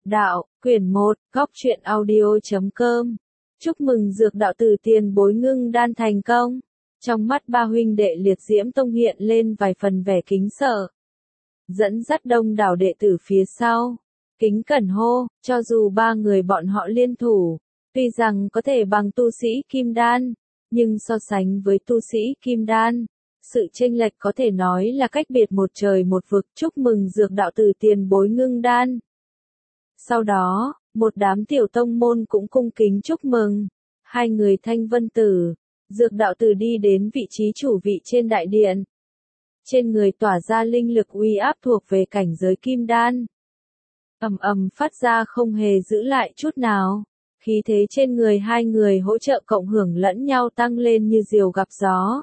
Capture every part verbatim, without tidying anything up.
Đạo, quyển một, góc truyện audio chấm com. Chúc mừng Dược đạo tử tiền bối ngưng đan thành công. Trong mắt ba huynh đệ Liệt Diễm Tông hiện lên vài phần vẻ kính sợ. Dẫn dắt đông đảo đệ tử phía sau. Kính cẩn hô, cho dù ba người bọn họ liên thủ, tuy rằng có thể bằng tu sĩ kim đan, nhưng so sánh với tu sĩ kim đan, sự chênh lệch có thể nói là cách biệt một trời một vực. Chúc mừng Dược đạo tử tiền bối ngưng đan. Sau đó, một đám tiểu tông môn cũng cung kính chúc mừng. Hai người Thanh Vân Tử, Dược đạo tử đi đến vị trí chủ vị trên đại điện. Trên người tỏa ra linh lực uy áp thuộc về cảnh giới kim đan. Ầm ầm phát ra không hề giữ lại chút nào. Khí thế trên người hai người hỗ trợ cộng hưởng lẫn nhau tăng lên như diều gặp gió.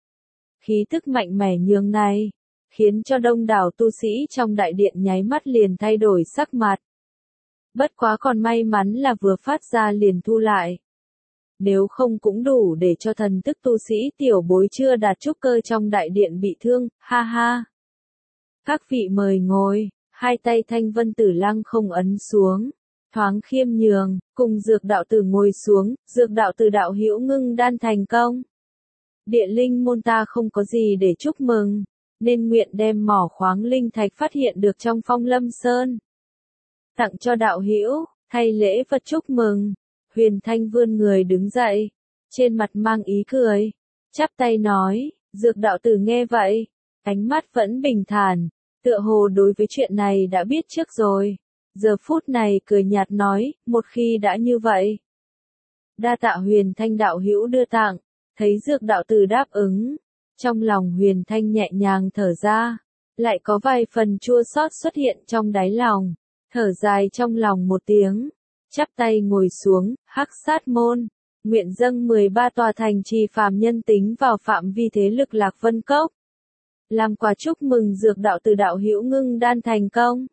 Khí tức mạnh mẽ nhường này, khiến cho đông đảo tu sĩ trong đại điện nháy mắt liền thay đổi sắc mặt. Bất quá còn may mắn là vừa phát ra liền thu lại. Nếu không cũng đủ để cho thần tức tu sĩ tiểu bối chưa đạt trúc cơ trong đại điện bị thương, ha ha. Các vị mời ngồi, hai tay Thanh Vân Tử lăng không ấn xuống, thoáng khiêm nhường, cùng Dược đạo tử ngồi xuống. Dược đạo tử đạo hữu ngưng đan thành công. Địa linh môn ta không có gì để chúc mừng, nên nguyện đem mỏ khoáng linh thạch phát hiện được trong Phong Lâm Sơn tặng cho đạo hữu, thay lễ vật chúc mừng. Huyền Thanh vươn người đứng dậy, trên mặt mang ý cười, chắp tay nói. Dược đạo tử nghe vậy, ánh mắt vẫn bình thản, tựa hồ đối với chuyện này đã biết trước rồi. Giờ phút này cười nhạt nói, một khi đã như vậy, đa tạ Huyền Thanh đạo hữu đưa tặng. Thấy Dược đạo tử đáp ứng, trong lòng Huyền Thanh nhẹ nhàng thở ra, lại có vài phần chua xót xuất hiện trong đáy lòng. Thở dài trong lòng một tiếng, chắp tay ngồi xuống. Hắc Sát môn, nguyện dâng mười ba tòa thành trì phàm nhân tính vào phạm vi thế lực Lạc Vân Cốc, làm quà chúc mừng Dược đạo tử đạo hữu ngưng đan thành công.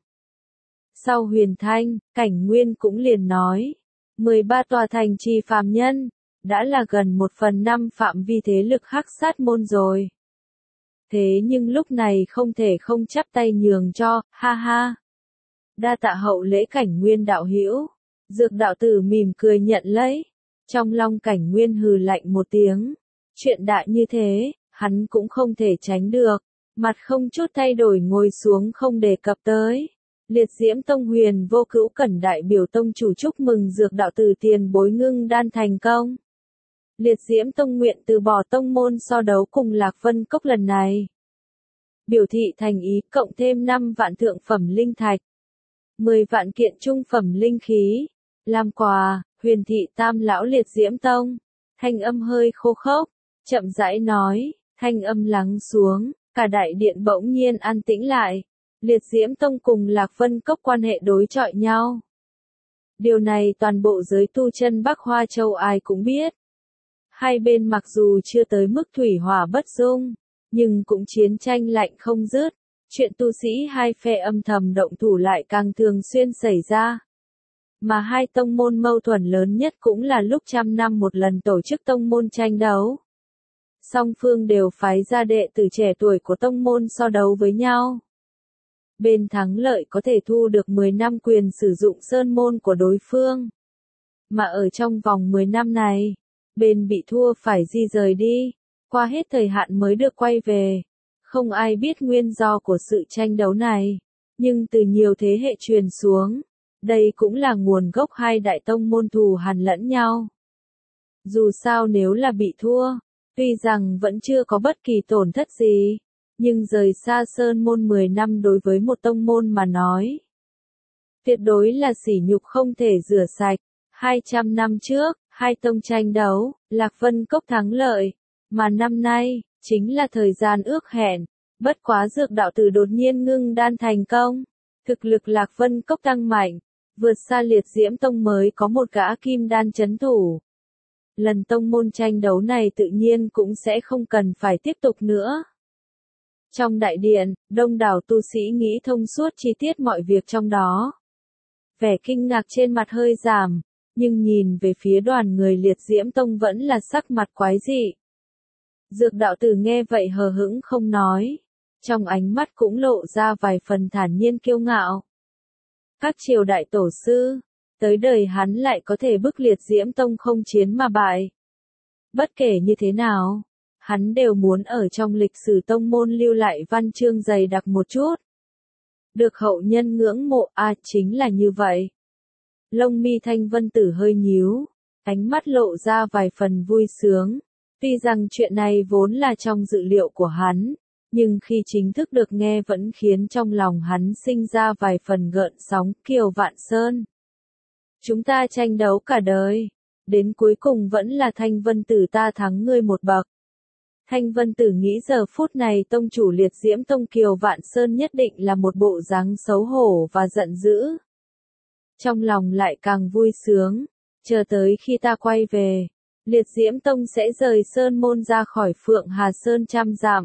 Sau Huyền Thanh, Cảnh Nguyên cũng liền nói, mười ba tòa thành trì phàm nhân, đã là gần một phần năm phạm vi thế lực Hắc Sát môn rồi. Thế nhưng lúc này không thể không chắp tay nhường cho, ha ha. Đa tạ hậu lễ Cảnh Nguyên đạo hữu. Dược đạo tử mỉm cười nhận lấy. Trong lòng Cảnh Nguyên hừ lạnh một tiếng. Chuyện đại như thế, hắn cũng không thể tránh được. Mặt không chút thay đổi ngồi xuống không đề cập tới. Liệt Diễm Tông Huyền Vô Cữu Cẩn đại biểu tông chủ chúc mừng Dược đạo tử tiền bối ngưng đan thành công. Liệt Diễm Tông nguyện từ bỏ tông môn so đấu cùng Lạc Vân Cốc lần này. Biểu thị thành ý cộng thêm năm vạn thượng phẩm linh thạch, mười vạn kiện trung phẩm linh khí. Làm quà, Huyền thị tam lão Liệt Diễm Tông. Thanh âm hơi khô khốc, chậm rãi nói. Thanh âm lắng xuống, cả đại điện bỗng nhiên an tĩnh lại. Liệt Diễm Tông cùng Lạc Vân Cốc quan hệ đối chọi nhau. Điều này toàn bộ giới tu chân Bắc Hoa Châu ai cũng biết. Hai bên mặc dù chưa tới mức thủy hỏa bất dung, nhưng cũng chiến tranh lạnh không dứt. Chuyện tu sĩ hai phe âm thầm động thủ lại càng thường xuyên xảy ra. Mà hai tông môn mâu thuẫn lớn nhất cũng là lúc trăm năm một lần tổ chức tông môn tranh đấu. Song phương đều phái ra đệ tử trẻ tuổi của tông môn so đấu với nhau. Bên thắng lợi có thể thu được mười năm quyền sử dụng sơn môn của đối phương. Mà ở trong vòng mười năm này, bên bị thua phải di rời đi, qua hết thời hạn mới được quay về. Không ai biết nguyên do của sự tranh đấu này, nhưng từ nhiều thế hệ truyền xuống, đây cũng là nguồn gốc hai đại tông môn thù hằn lẫn nhau. Dù sao nếu là bị thua, tuy rằng vẫn chưa có bất kỳ tổn thất gì, nhưng rời xa sơn môn mười năm đối với một tông môn mà nói, tuyệt đối là sỉ nhục không thể rửa sạch. hai trăm năm trước, hai tông tranh đấu, Lạc Vân Cốc thắng lợi, mà năm nay, chính là thời gian ước hẹn. Bất quá Dược đạo tử đột nhiên ngưng đan thành công. Thực lực Lạc Vân Cốc tăng mạnh, vượt xa Liệt Diễm Tông mới có một gã kim đan chấn thủ. Lần tông môn tranh đấu này tự nhiên cũng sẽ không cần phải tiếp tục nữa. Trong đại điện, đông đảo tu sĩ nghĩ thông suốt chi tiết mọi việc trong đó. Vẻ kinh ngạc trên mặt hơi giảm, nhưng nhìn về phía đoàn người Liệt Diễm Tông vẫn là sắc mặt quái dị. Dược đạo tử nghe vậy hờ hững không nói, trong ánh mắt cũng lộ ra vài phần thản nhiên kiêu ngạo. các triều đại tổ sư, tới đời hắn lại có thể bức liệt diễm tông không chiến mà bại. Bất kể như thế nào, hắn đều muốn ở trong lịch sử tông môn lưu lại văn chương dày đặc một chút. Được hậu nhân ngưỡng mộ, à chính là như vậy. Lông mi Thanh Vân Tử hơi nhíu, ánh mắt lộ ra vài phần vui sướng. Tuy rằng chuyện này vốn là trong dự liệu của hắn, nhưng khi chính thức được nghe vẫn khiến trong lòng hắn sinh ra vài phần gợn sóng. Kiều Vạn Sơn, chúng ta tranh đấu cả đời, đến cuối cùng vẫn là Thanh Vân Tử ta thắng ngươi một bậc. Thanh Vân Tử nghĩ giờ phút này tông chủ liệt diễm tông Kiều Vạn Sơn nhất định là một bộ dáng xấu hổ và giận dữ. Trong lòng lại càng vui sướng, chờ tới khi ta quay về, liệt diễm tông sẽ rời Sơn Môn ra khỏi Phượng Hà Sơn trăm dặm.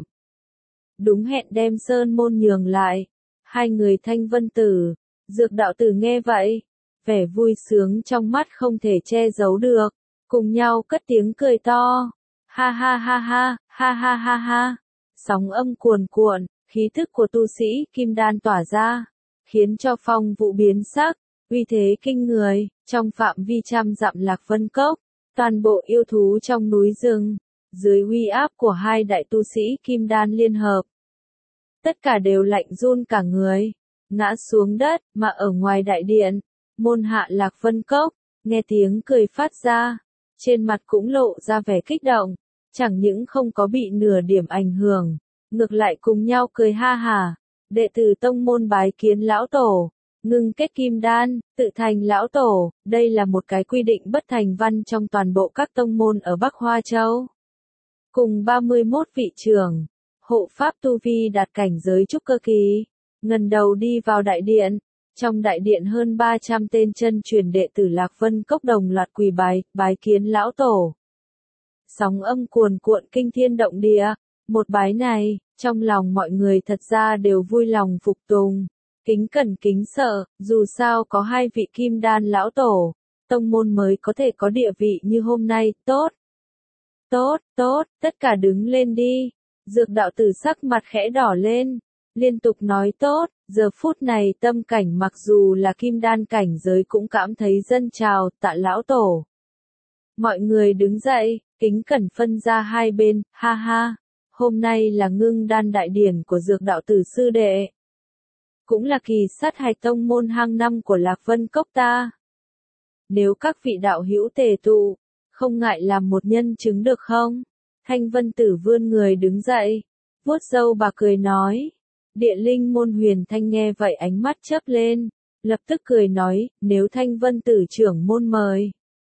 Đúng hẹn đem Sơn Môn nhường lại. Hai người Thanh Vân Tử, Dược Đạo Tử nghe vậy, vẻ vui sướng trong mắt không thể che giấu được, cùng nhau cất tiếng cười to. Ha ha ha ha, ha ha ha ha. Sóng âm cuồn cuộn, khí thức của tu sĩ kim đan tỏa ra, khiến cho phong vụ biến sắc, uy thế kinh người. Trong phạm vi trăm dặm Lạc Vân Cốc, toàn bộ yêu thú trong núi rừng, dưới uy áp của hai đại tu sĩ kim đan liên hợp, tất cả đều lạnh run cả người, ngã xuống đất. Mà ở ngoài đại điện, môn hạ Lạc Vân Cốc, nghe tiếng cười phát ra, trên mặt cũng lộ ra vẻ kích động, chẳng những không có bị nửa điểm ảnh hưởng, ngược lại cùng nhau cười ha hả. Đệ tử tông môn bái kiến lão tổ, ngưng kết kim đan, tự thành lão tổ. Đây là một cái quy định bất thành văn trong toàn bộ các tông môn ở Bắc Hoa Châu. Cùng ba mươi mốt vị trưởng, hộ pháp tu vi đạt cảnh giới trúc cơ kỳ, ngần đầu đi vào đại điện. Trong đại điện hơn ba trăm tên chân truyền đệ tử Lạc Vân Cốc đồng loạt quỳ bái, bái kiến lão tổ. Sóng âm cuồn cuộn kinh thiên động địa, một bái này, trong lòng mọi người thật ra đều vui lòng phục tùng, kính cẩn kính sợ. Dù sao có hai vị kim đan lão tổ, tông môn mới có thể có địa vị như hôm nay. Tốt, tốt, tốt, tất cả đứng lên đi. Dược Đạo Tử sắc mặt khẽ đỏ lên, liên tục nói tốt. Giờ phút này tâm cảnh mặc dù là kim đan cảnh giới cũng cảm thấy dâng trào. Tạ lão tổ. Mọi người đứng dậy, kính cẩn phân ra hai bên. Ha ha, hôm nay là ngưng đan đại điển của Dược Đạo Tử sư đệ, cũng là kỳ sát hạch tông môn hàng năm của Lạc Vân Cốc ta. Nếu các vị đạo hữu tề tụ, không ngại làm một nhân chứng được không? Thanh Vân Tử vươn người đứng dậy, vuốt râu bà cười nói. Địa linh môn Huyền Thanh nghe vậy ánh mắt chớp lên, lập tức cười nói, nếu Thanh Vân Tử trưởng môn mời,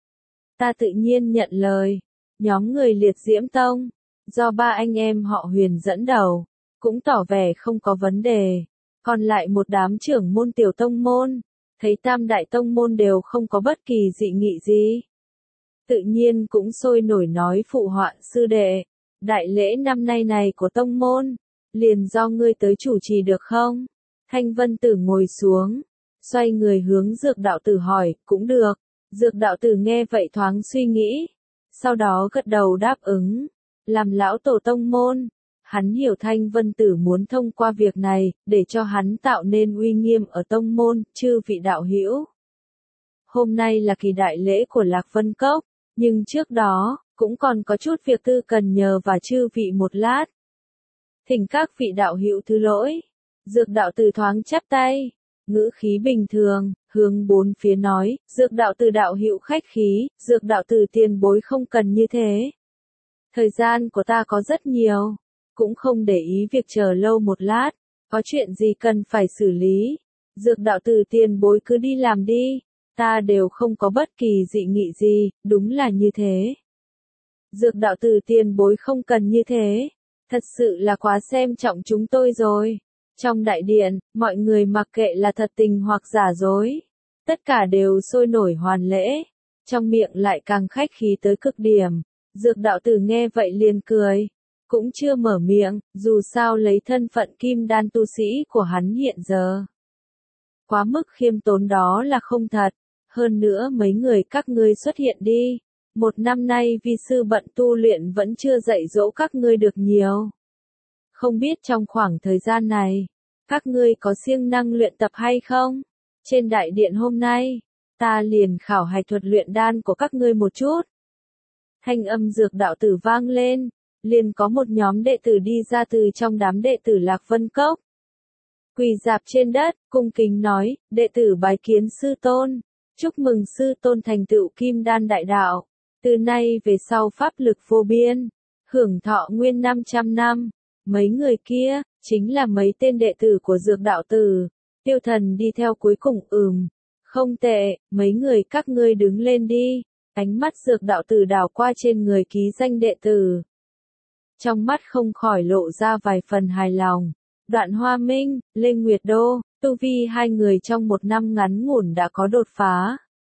ta tự nhiên nhận lời. Nhóm người liệt diễm tông, do ba anh em họ Huyền dẫn đầu, cũng tỏ vẻ không có vấn đề. Còn lại một đám trưởng môn tiểu tông môn, thấy tam đại tông môn đều không có bất kỳ dị nghị gì, tự nhiên cũng sôi nổi nói phụ họa. Sư đệ, đại lễ năm nay này của tông môn, liền do ngươi tới chủ trì được không? Thanh Vân Tử ngồi xuống, xoay người hướng Dược Đạo Tử hỏi. Cũng được. Dược Đạo Tử nghe vậy thoáng suy nghĩ, sau đó gật đầu đáp ứng. Làm lão tổ tông môn, hắn hiểu Thanh Vân Tử muốn thông qua việc này, để cho hắn tạo nên uy nghiêm ở tông môn. Chư vị đạo hữu, hôm nay là kỳ đại lễ của Lạc Vân Cốc, nhưng trước đó, cũng còn có chút việc tư cần nhờ và chư vị một lát. Thỉnh các vị đạo hữu thứ lỗi. Dược Đạo Tử thoáng chắp tay, ngữ khí bình thường, hướng bốn phía nói. Dược Đạo Tử đạo hữu khách khí, Dược Đạo Tử tiền bối không cần như thế. Thời gian của ta có rất nhiều, cũng không để ý việc chờ lâu một lát, có chuyện gì cần phải xử lý. Dược Đạo Tử tiền bối cứ đi làm đi, ta đều không có bất kỳ dị nghị gì. Đúng là như thế. Dược Đạo Tử tiền bối không cần như thế, thật sự là quá xem trọng chúng tôi rồi. Trong đại điện, mọi người mặc kệ là thật tình hoặc giả dối, tất cả đều sôi nổi hoàn lễ, trong miệng lại càng khách khí tới cực điểm. Dược Đạo Tử nghe vậy liền cười, cũng chưa mở miệng, dù sao lấy thân phận kim đan tu sĩ của hắn hiện giờ, quá mức khiêm tốn đó là không thật. Hơn nữa mấy người các ngươi xuất hiện đi, một năm nay vi sư bận tu luyện vẫn chưa dạy dỗ các ngươi được nhiều. Không biết trong khoảng thời gian này, các ngươi có siêng năng luyện tập hay không? Trên đại điện hôm nay, ta liền khảo hạch thuật luyện đan của các ngươi một chút. Thanh âm dược đạo tử vang lên, liền có một nhóm đệ tử đi ra từ trong đám đệ tử Lạc Vân Cốc. Quỳ dạp trên đất, cung kính nói, đệ tử bái kiến sư tôn, chúc mừng sư tôn thành tựu kim đan đại đạo, từ nay về sau pháp lực vô biên, hưởng thọ nguyên năm trăm năm. Mấy người kia, chính là mấy tên đệ tử của dược đạo tử. Tiêu Thần đi theo cuối cùng ừm, không tệ, mấy người các ngươi đứng lên đi. Ánh mắt dược đạo tử đảo qua trên người ký danh đệ tử. Trong mắt không khỏi lộ ra vài phần hài lòng. Đoạn Hoa Minh, Lê Nguyệt Đô, tu vi hai người trong một năm ngắn ngủn đã có đột phá.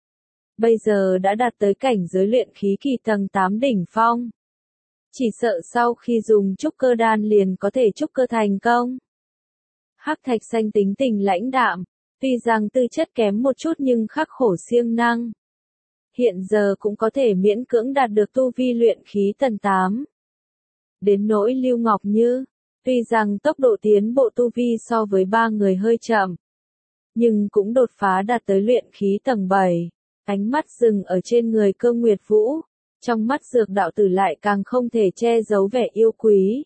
Bây giờ đã đạt tới cảnh giới luyện khí kỳ tầng tám đỉnh phong. Chỉ sợ sau khi dùng trúc cơ đan liền có thể trúc cơ thành công. Hắc Thạch Xanh tính tình lãnh đạm, tuy rằng tư chất kém một chút nhưng khắc khổ siêng năng. Hiện giờ cũng có thể miễn cưỡng đạt được tu vi luyện khí tầng tám. Đến nỗi Lưu Ngọc Như, tuy rằng tốc độ tiến bộ tu vi so với ba người hơi chậm, nhưng cũng đột phá đạt tới luyện khí tầng bảy. Ánh mắt dừng ở trên người Cơ Nguyệt Vũ, trong mắt dược đạo tử lại càng không thể che giấu vẻ yêu quý.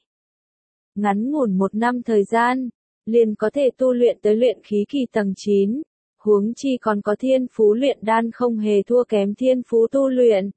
Ngắn ngủn một năm thời gian, liền có thể tu luyện tới luyện khí kỳ tầng chín, huống chi còn có thiên phú luyện đan không hề thua kém thiên phú tu luyện.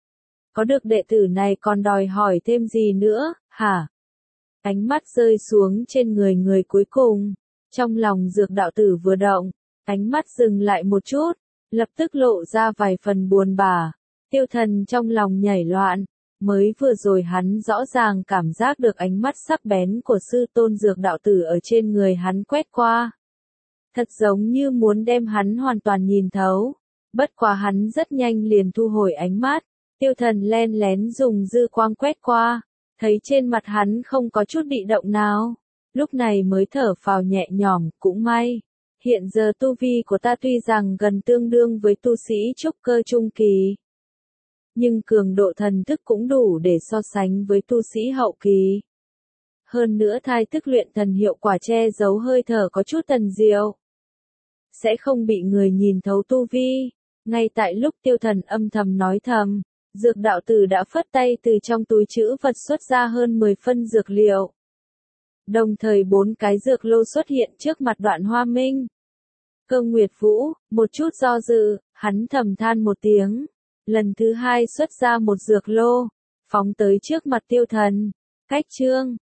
Có được đệ tử này còn đòi hỏi thêm gì nữa, hả? Ánh mắt rơi xuống trên người người cuối cùng, trong lòng dược đạo tử vừa động, ánh mắt dừng lại một chút, lập tức lộ ra vài phần buồn bã. Tiêu Thần trong lòng nhảy loạn, mới vừa rồi hắn rõ ràng cảm giác được ánh mắt sắc bén của sư tôn dược đạo tử ở trên người hắn quét qua. Thật giống như muốn đem hắn hoàn toàn nhìn thấu. Bất quá hắn rất nhanh liền thu hồi ánh mắt, Tiêu Thần len lén dùng dư quang quét qua, thấy trên mặt hắn không có chút bị động nào. Lúc này mới thở phào nhẹ nhõm, cũng may. Hiện giờ tu vi của ta tuy rằng gần tương đương với tu sĩ trúc cơ trung kỳ, nhưng cường độ thần thức cũng đủ để so sánh với tu sĩ hậu kỳ. Hơn nữa thai thức luyện thần hiệu quả che giấu hơi thở có chút thần diệu, sẽ không bị người nhìn thấu tu vi. Ngay tại lúc Tiêu Thần âm thầm nói thầm, dược đạo tử đã phất tay từ trong túi trữ vật xuất ra hơn mười phân dược liệu. Đồng thời bốn cái dược lô xuất hiện trước mặt Đoạn Hoa Minh. Cơ Nguyệt Vũ, một chút do dự, hắn thầm than một tiếng. Lần thứ hai xuất ra một dược lô, phóng tới trước mặt Tiêu Thần. Cách chương